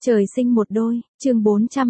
Trời sinh một đôi, chương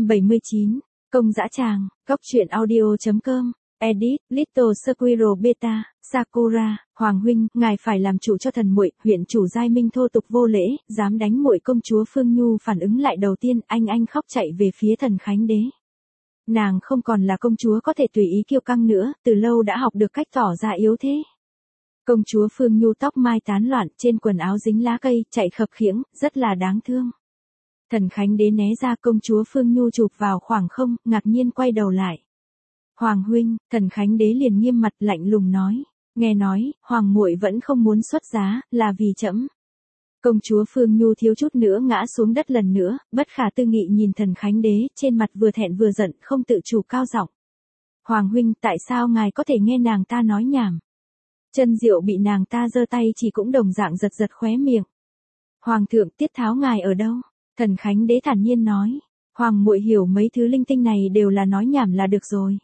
479, công dã tràng, góc truyện audio.com, edit, Little Squirrel Beta, Sakura, Hoàng huynh, ngài phải làm chủ cho thần muội. Huyện chủ Giai Minh thô tục vô lễ, dám đánh muội công chúa Phương Nhu phản ứng lại đầu tiên, anh khóc chạy về phía Thần Khánh Đế. Nàng không còn là công chúa có thể tùy ý kiêu căng nữa, từ lâu đã học được cách tỏ ra yếu thế. Công chúa Phương Nhu tóc mai tán loạn, trên quần áo dính lá cây, chạy khập khiễng, rất là đáng thương. Thần Khánh Đế né ra, công chúa Phương Nhu chụp vào khoảng không, ngạc nhiên quay đầu lại. Hoàng huynh, Thần Khánh Đế liền nghiêm mặt lạnh lùng nói, nghe nói, hoàng muội vẫn không muốn xuất giá, là vì trẫm. Công chúa Phương Nhu thiếu chút nữa ngã xuống đất lần nữa, bất khả tư nghị nhìn Thần Khánh Đế, trên mặt vừa thẹn vừa giận, không tự chủ cao giọng. Hoàng huynh, tại sao ngài có thể nghe nàng ta nói nhảm? Chân Diệu bị nàng ta giơ tay chỉ cũng đồng dạng giật giật khóe miệng. Hoàng thượng, tiết tháo ngài ở đâu? Thần Khánh Đế thản nhiên nói, hoàng muội hiểu mấy thứ linh tinh này đều là nói nhảm là được rồi.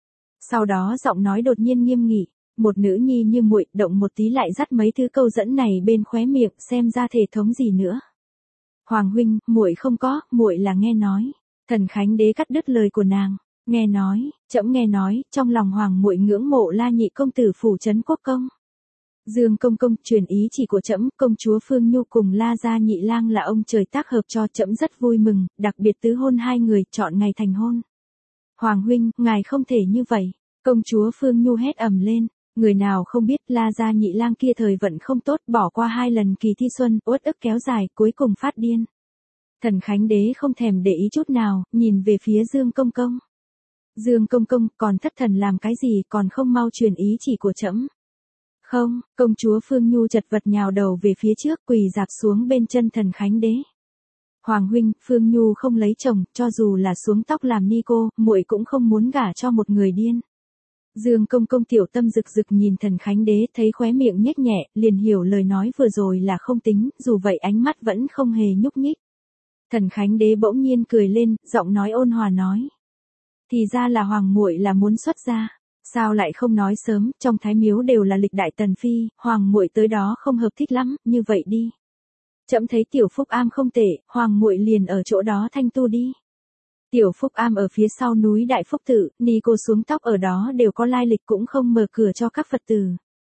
Sau đó giọng nói đột nhiên nghiêm nghị, một nữ nhi như muội, động một tí lại dắt mấy thứ câu dẫn này bên khóe miệng, xem ra thể thống gì nữa. Hoàng huynh, muội không có, muội là nghe nói. Thần Khánh Đế cắt đứt lời của nàng, nghe nói, trẫm nghe nói, trong lòng hoàng muội ngưỡng mộ La nhị công tử phủ trấn Quốc công. Dương công công, truyền ý chỉ của trẫm, công chúa Phương Nhu cùng La gia nhị lang là ông trời tác hợp cho, trẫm rất vui mừng, đặc biệt tứ hôn hai người, chọn ngày thành hôn. Hoàng huynh, ngài không thể như vậy. Công chúa Phương Nhu hét ầm lên, người nào không biết La gia nhị lang kia thời vận không tốt, bỏ qua 2 lần kỳ thi xuân, uất ức kéo dài, cuối cùng phát điên. Thần Khánh Đế không thèm để ý chút nào, nhìn về phía Dương công công. Dương công công, còn thất thần làm cái gì, còn không mau truyền ý chỉ của trẫm. Không, công chúa Phương Nhu chật vật nhào đầu về phía trước, quỳ dạp xuống bên chân Thần Khánh Đế. Hoàng huynh, Phương Nhu không lấy chồng, cho dù là xuống tóc làm ni cô, muội cũng không muốn gả cho một người điên. Dương công công tiểu tâm rực rực nhìn Thần Khánh Đế, thấy khóe miệng nhếch nhẹ, liền hiểu lời nói vừa rồi là không tính, dù vậy ánh mắt vẫn không hề nhúc nhích. Thần Khánh Đế bỗng nhiên cười lên, giọng nói ôn hòa nói: thì ra là hoàng muội là muốn xuất gia, sao lại không nói sớm, trong thái miếu đều là lịch đại tần phi, hoàng muội tới đó không hợp thích lắm, như vậy đi. Trẫm thấy Tiểu Phúc Am không tệ, hoàng muội liền ở chỗ đó thanh tu đi. Tiểu Phúc Am ở phía sau núi Đại Phúc Tự, ni cô xuống tóc ở đó đều có lai lịch, cũng không mở cửa cho các Phật tử.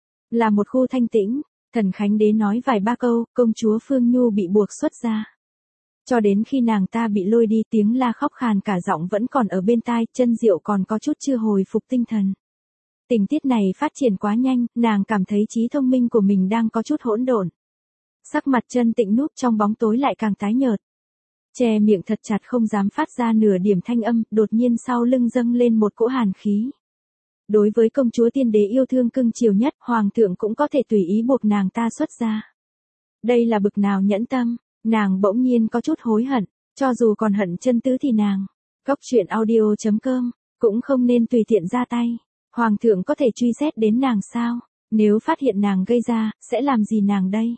Là một khu thanh tĩnh. Thần Khánh Đế nói vài ba câu, công chúa Phương Nhu bị buộc xuất gia. Cho đến khi nàng ta bị lôi đi, tiếng la khóc khàn cả giọng vẫn còn ở bên tai, Chân Diệu còn có chút chưa hồi phục tinh thần. Tình tiết này phát triển quá nhanh, nàng cảm thấy trí thông minh của mình đang có chút hỗn độn. Sắc mặt Chân Tịnh núp trong bóng tối lại càng tái nhợt. Che miệng thật chặt không dám phát ra nửa điểm thanh âm, đột nhiên sau lưng dâng lên một cỗ hàn khí. Đối với công chúa tiên đế yêu thương cưng chiều nhất, hoàng thượng cũng có thể tùy ý buộc nàng ta xuất gia. Đây là bực nào nhẫn tâm, nàng bỗng nhiên có chút hối hận, cho dù còn hận Chân Tứ thì nàng, góc truyện audio.com, cũng không nên tùy tiện ra tay. Hoàng thượng có thể truy xét đến nàng sao? Nếu phát hiện nàng gây ra, sẽ làm gì nàng đây?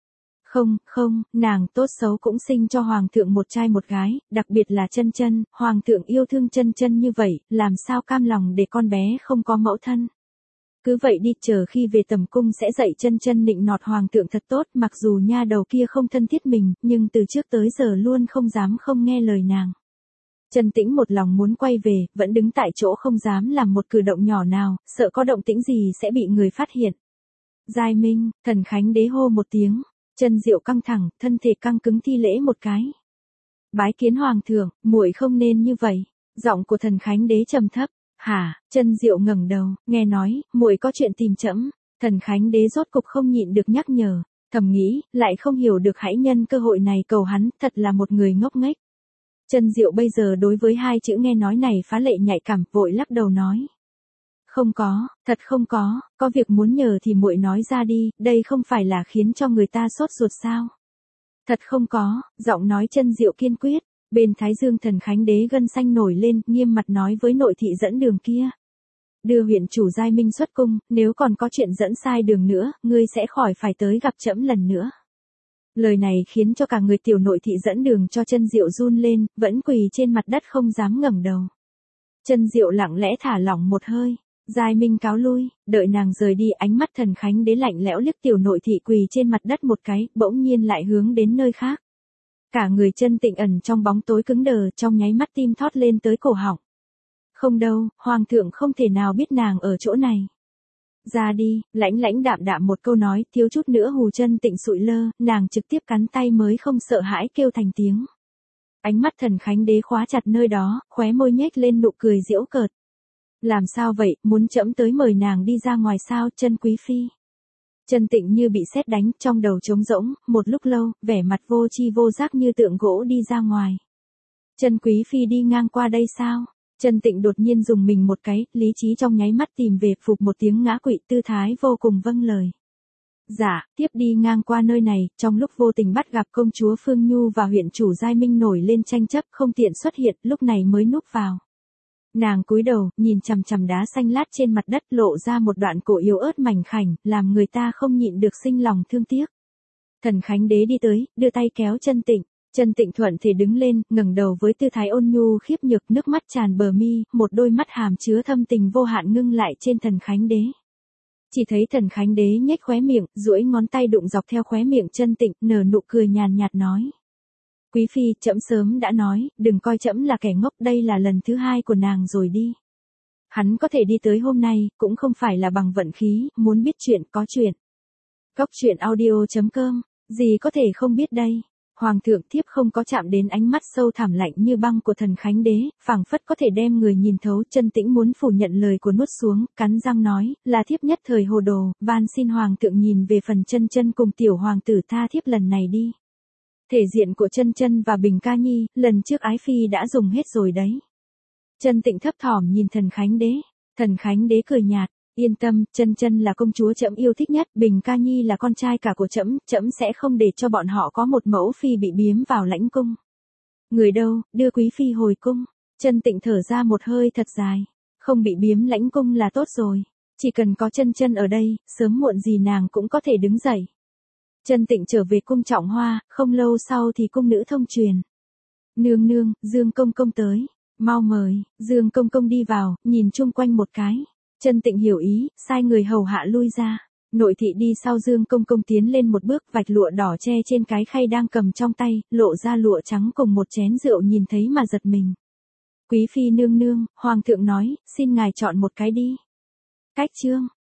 Không, nàng tốt xấu cũng sinh cho hoàng thượng một trai một gái, đặc biệt là Chân Chân, hoàng thượng yêu thương Chân Chân như vậy, làm sao cam lòng để con bé không có mẫu thân. Cứ vậy đi, chờ khi về tầm cung sẽ dạy Chân Chân nịnh nọt hoàng thượng thật tốt, mặc dù nha đầu kia không thân thiết mình, nhưng từ trước tới giờ luôn không dám không nghe lời nàng. Chân Tĩnh một lòng muốn quay về, vẫn đứng tại chỗ không dám làm một cử động nhỏ nào, sợ có động tĩnh gì sẽ bị người phát hiện. Giai Minh, Thần Khánh Đế hô một tiếng. Chân Diệu căng thẳng, thân thể căng cứng thi lễ một cái. Bái kiến hoàng thượng, muội không nên như vậy. Giọng của Thần Khánh Đế trầm thấp. Hả? Chân Diệu ngẩng đầu, nghe nói, muội có chuyện tìm trẫm. Thần Khánh Đế rốt cục không nhịn được nhắc nhở, thầm nghĩ, lại không hiểu được hãy nhân cơ hội này cầu hắn, thật là một người ngốc nghếch. Chân Diệu bây giờ đối với 2 chữ nghe nói này phá lệ nhạy cảm, vội lắc đầu nói. Không có, thật không có việc muốn nhờ thì muội nói ra đi, đây không phải là khiến cho người ta sốt ruột sao? Thật không có, giọng nói Chân Diệu kiên quyết, bên thái dương Thần Khánh Đế gân xanh nổi lên, nghiêm mặt nói với nội thị dẫn đường kia. Đưa huyện chủ Giai Minh xuất cung, nếu còn có chuyện dẫn sai đường nữa, ngươi sẽ khỏi phải tới gặp trẫm lần nữa. Lời này khiến cho cả người tiểu nội thị dẫn đường cho Chân Diệu run lên, vẫn quỳ trên mặt đất không dám ngẩng đầu. Chân Diệu lặng lẽ thả lỏng một hơi. Giai Minh cáo lui, đợi nàng rời đi, ánh mắt Thần Khánh Đế lạnh lẽo liếc tiểu nội thị quỳ trên mặt đất một cái, bỗng nhiên lại hướng đến nơi khác. Cả người Chân Tịnh ẩn trong bóng tối cứng đờ, trong nháy mắt tim thót lên tới cổ họng. Không đâu, hoàng thượng không thể nào biết nàng ở chỗ này. Ra đi, lãnh lãnh đạm đạm một câu nói, thiếu chút nữa hù Chân Tịnh sụi lơ, nàng trực tiếp cắn tay mới không sợ hãi kêu thành tiếng. Ánh mắt Thần Khánh Đế khóa chặt nơi đó, khóe môi nhếch lên nụ cười giễu cợt. Làm sao vậy, muốn trẫm tới mời nàng đi ra ngoài sao, Chân quý phi? Chân Tịnh như bị sét đánh, trong đầu trống rỗng, một lúc lâu, vẻ mặt vô tri vô giác như tượng gỗ đi ra ngoài. Chân quý phi đi ngang qua đây sao? Chân Tịnh đột nhiên dùng mình một cái, lý trí trong nháy mắt tìm về, phục một tiếng ngã quỵ, tư thái vô cùng vâng lời. Dạ, tiếp đi ngang qua nơi này, trong lúc vô tình bắt gặp công chúa Phương Nhu và huyện chủ Giai Minh nổi lên tranh chấp, không tiện xuất hiện, lúc này mới núp vào. Nàng cúi đầu, nhìn chằm chằm đá xanh lát trên mặt đất, lộ ra một đoạn cổ yếu ớt mảnh khảnh, làm người ta không nhịn được sinh lòng thương tiếc. Thần Khánh Đế đi tới, đưa tay kéo Chân Tịnh. Chân Tịnh thuận thể đứng lên, ngẩng đầu với tư thái ôn nhu khiếp nhược, nước mắt tràn bờ mi, một đôi mắt hàm chứa thâm tình vô hạn ngưng lại trên Thần Khánh Đế. Chỉ thấy Thần Khánh Đế nhếch khóe miệng, duỗi ngón tay đụng dọc theo khóe miệng Chân Tịnh, nở nụ cười nhàn nhạt nói. Quý phi, trẫm sớm đã nói, đừng coi trẫm là kẻ ngốc, đây là lần thứ 2 của nàng rồi đi. Hắn có thể đi tới hôm nay, cũng không phải là bằng vận khí, muốn biết chuyện, có chuyện. Cốc truyện audio.com, gì có thể không biết đây. Hoàng thượng thiếp không có chạm đến ánh mắt sâu thẳm lạnh như băng của Thần Khánh Đế, phảng phất có thể đem người nhìn thấu. Chân Tĩnh muốn phủ nhận lời của nuốt xuống, cắn răng nói, là thiếp nhất thời hồ đồ, van xin hoàng thượng nhìn về phần Chân Chân cùng tiểu hoàng tử tha thiếp lần này đi. Thể diện của Chân Chân và Bình Ca Nhi, lần trước ái phi đã dùng hết rồi đấy. Chân Tịnh thấp thỏm nhìn Thần Khánh Đế. Thần Khánh Đế cười nhạt, yên tâm, Chân Chân là công chúa trẫm yêu thích nhất, Bình Ca Nhi là con trai cả của trẫm, trẫm sẽ không để cho bọn họ có một mẫu phi bị biếm vào lãnh cung. Người đâu, đưa quý phi hồi cung. Chân Tịnh thở ra một hơi thật dài, không bị biếm lãnh cung là tốt rồi, chỉ cần có Chân Chân ở đây, sớm muộn gì nàng cũng có thể đứng dậy. Chân Tịnh trở về cung Trọng Hoa, không lâu sau thì cung nữ thông truyền. Nương nương, Dương công công tới, mau mời. Dương công công đi vào, nhìn chung quanh một cái. Chân Tịnh hiểu ý, sai người hầu hạ lui ra. Nội thị đi sau Dương công công tiến lên một bước, vạch lụa đỏ che trên cái khay đang cầm trong tay, lộ ra lụa trắng cùng một chén rượu, nhìn thấy mà giật mình. Quý phi nương nương, hoàng thượng nói, xin ngài chọn một cái đi. Cách chương